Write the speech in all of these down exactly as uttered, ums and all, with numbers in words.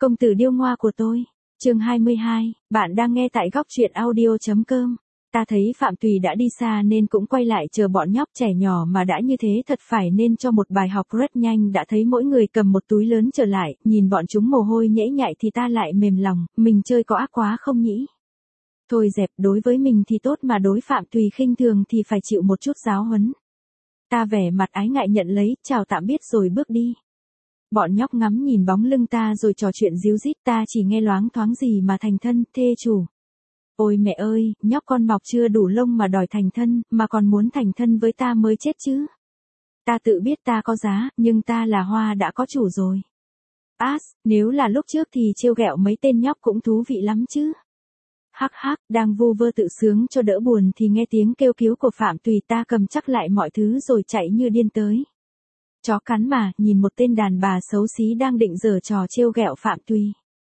Công tử điêu ngoa của tôi. Chương hai mươi hai, bạn đang nghe tại góc truyện audio chấm com. Ta thấy Phạm Tùy đã đi xa nên cũng quay lại chờ bọn nhóc trẻ nhỏ mà đã như thế thật phải nên cho một bài học rất nhanh. Đã thấy mỗi người cầm một túi lớn trở lại, nhìn bọn chúng mồ hôi nhễ nhại thì ta lại mềm lòng, mình chơi có ác quá không nhỉ? Thôi dẹp, đối với mình thì tốt mà đối Phạm Tùy khinh thường thì phải chịu một chút giáo huấn. Ta vẻ mặt ái ngại nhận lấy, chào tạm biết rồi bước đi. Bọn nhóc ngắm nhìn bóng lưng ta rồi trò chuyện díu dít, ta chỉ nghe loáng thoáng gì mà thành thân, thê chủ. Ôi mẹ ơi, nhóc con mọc chưa đủ lông mà đòi thành thân, mà còn muốn thành thân với ta mới chết chứ. Ta tự biết ta có giá, nhưng ta là hoa đã có chủ rồi. As, nếu là lúc trước thì trêu ghẹo mấy tên nhóc cũng thú vị lắm chứ. Hắc hắc, đang vu vơ tự sướng cho đỡ buồn thì nghe tiếng kêu cứu của Phạm Tùy, ta cầm chắc lại mọi thứ rồi chạy như điên tới. Chó cắn mà, nhìn một tên đàn bà xấu xí đang định giở trò trêu ghẹo Phạm Tùy.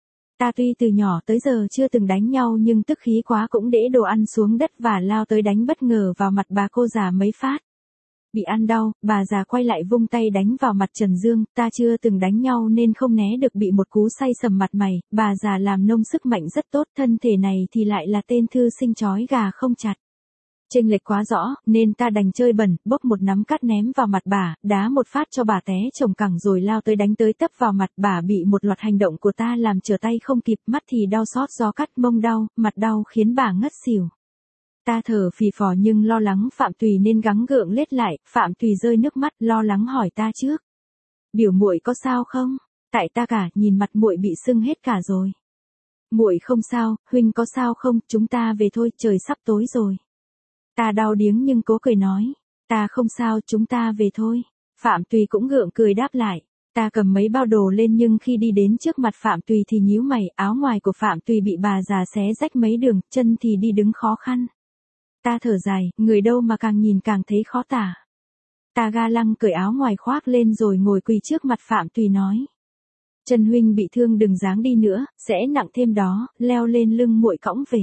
Ta tuy từ nhỏ tới giờ chưa từng đánh nhau nhưng tức khí quá cũng đễ đồ ăn xuống đất và lao tới đánh bất ngờ vào mặt bà cô già mấy phát. Bị ăn đau, bà già quay lại vung tay đánh vào mặt Trần Dương, ta chưa từng đánh nhau nên không né được, bị một cú say sầm mặt mày. Bà già làm nông sức mạnh rất tốt, thân thể này thì lại là tên thư sinh chói gà không chặt. Chênh lệch quá rõ, nên ta đành chơi bẩn, bốc một nắm cát ném vào mặt bà, đá một phát cho bà té chồng cẳng rồi lao tới đánh tới tấp vào mặt bà. Bị một loạt hành động của ta làm trở tay không kịp, mắt thì đau xót do cắt, mông đau, mặt đau khiến bà ngất xỉu. Ta thở phì phò nhưng lo lắng Phạm Tùy nên gắng gượng lết lại. Phạm Tùy rơi nước mắt, lo lắng hỏi ta trước: "Biểu muội có sao không?" Tại ta cả, nhìn mặt muội bị sưng hết cả rồi. "Muội không sao, huynh có sao không? Chúng ta về thôi, trời sắp tối rồi." Ta đau điếng nhưng cố cười nói: "Ta không sao, chúng ta về thôi." Phạm Tùy cũng gượng cười đáp lại. Ta cầm mấy bao đồ lên nhưng khi đi đến trước mặt Phạm Tùy thì nhíu mày, áo ngoài của Phạm Tùy bị bà già xé rách mấy đường, chân thì đi đứng khó khăn. Ta thở dài, người đâu mà càng nhìn càng thấy khó tả. Ta ga lăng cởi áo ngoài khoác lên rồi ngồi quỳ trước mặt Phạm Tùy nói: "Trần huynh bị thương đừng dáng đi nữa, sẽ nặng thêm đó, leo lên lưng muội cõng về.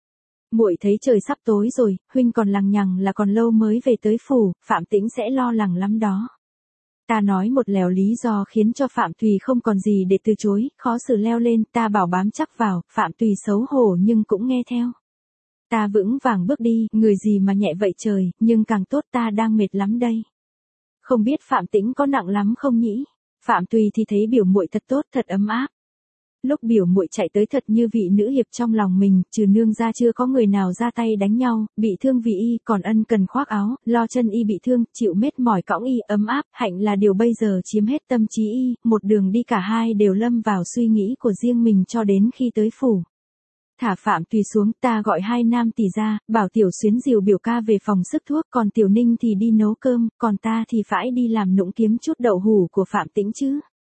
Muội thấy trời sắp tối rồi, huynh còn lằng nhằng là còn lâu mới về tới phủ, Phạm Tĩnh sẽ lo lắng lắm đó." Ta nói một lèo lý do khiến cho Phạm Tùy không còn gì để từ chối, khó xử leo lên, ta bảo bám chắc vào, Phạm Tùy xấu hổ nhưng cũng nghe theo. Ta vững vàng bước đi, người gì mà nhẹ vậy trời, nhưng càng tốt, ta đang mệt lắm đây. Không biết Phạm Tĩnh có nặng lắm không nhỉ? Phạm Tùy thì thấy biểu muội thật tốt, thật ấm áp. Lúc biểu muội chạy tới thật như vị nữ hiệp trong lòng mình, trừ nương ra chưa có người nào ra tay đánh nhau, bị thương vì y, còn ân cần khoác áo, lo chân y bị thương, chịu mệt mỏi cõng y, ấm áp, hạnh là điều bây giờ chiếm hết tâm trí y. Một đường đi cả hai đều lâm vào suy nghĩ của riêng mình cho đến khi tới phủ. Thả Phạm Tùy xuống, ta gọi hai nam tỳ ra, bảo Tiểu Xuyến dìu biểu ca về phòng sức thuốc, còn Tiểu Ninh thì đi nấu cơm, còn ta thì phải đi làm nũng kiếm chút đậu hủ của Phạm Tĩnh chứ.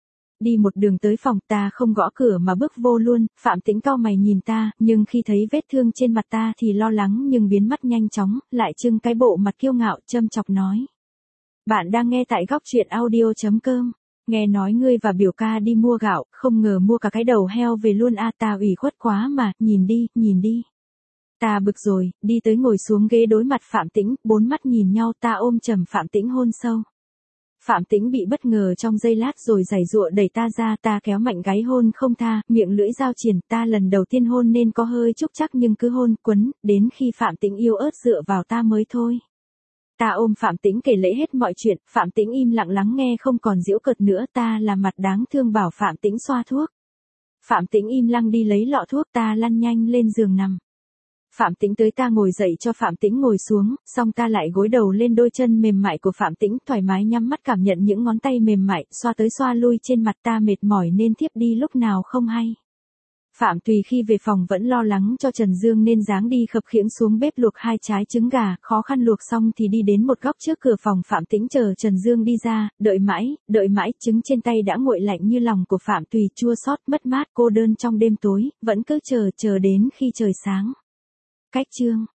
Đi một đường tới phòng, ta không gõ cửa mà bước vô luôn. Phạm Tĩnh cau mày nhìn ta, nhưng khi thấy vết thương trên mặt ta thì lo lắng nhưng biến mất nhanh chóng, lại trưng cái bộ mặt kiêu ngạo châm chọc nói: "Bạn đang nghe tại góc truyện audio chấm com. Nghe nói ngươi và biểu ca đi mua gạo, không ngờ mua cả cái đầu heo về luôn a." Ta ủy khuất quá mà, nhìn đi, nhìn đi. Ta bực rồi, đi tới ngồi xuống ghế đối mặt Phạm Tĩnh, bốn mắt nhìn nhau, ta ôm chầm Phạm Tĩnh hôn sâu. Phạm Tĩnh bị bất ngờ trong giây lát rồi giãy giụa đẩy ta ra, ta kéo mạnh gáy hôn không tha, miệng lưỡi giao triển. Ta lần đầu tiên hôn nên có hơi trúc chắc nhưng cứ hôn quấn, đến khi Phạm Tĩnh yêu ớt dựa vào ta mới thôi. Ta ôm Phạm Tĩnh kể lễ hết mọi chuyện, Phạm Tĩnh im lặng lắng nghe không còn giễu cợt nữa. Ta là mặt đáng thương bảo Phạm Tĩnh xoa thuốc. Phạm Tĩnh im lặng đi lấy lọ thuốc, ta lăn nhanh lên giường nằm. Phạm Tĩnh tới, ta ngồi dậy cho Phạm Tĩnh ngồi xuống, xong ta lại gối đầu lên đôi chân mềm mại của Phạm Tĩnh, thoải mái nhắm mắt cảm nhận những ngón tay mềm mại, xoa tới xoa lui trên mặt. Ta mệt mỏi nên thiếp đi lúc nào không hay. Phạm Tùy khi về phòng vẫn lo lắng cho Trần Dương nên dáng đi khập khiễng xuống bếp luộc hai trái trứng gà, khó khăn luộc xong thì đi đến một góc trước cửa phòng Phạm Tĩnh chờ Trần Dương đi ra, đợi mãi, đợi mãi, trứng trên tay đã nguội lạnh như lòng của Phạm Tùy, chua xót, mất mát, cô đơn trong đêm tối, vẫn cứ chờ, chờ đến khi trời sáng. Cách chương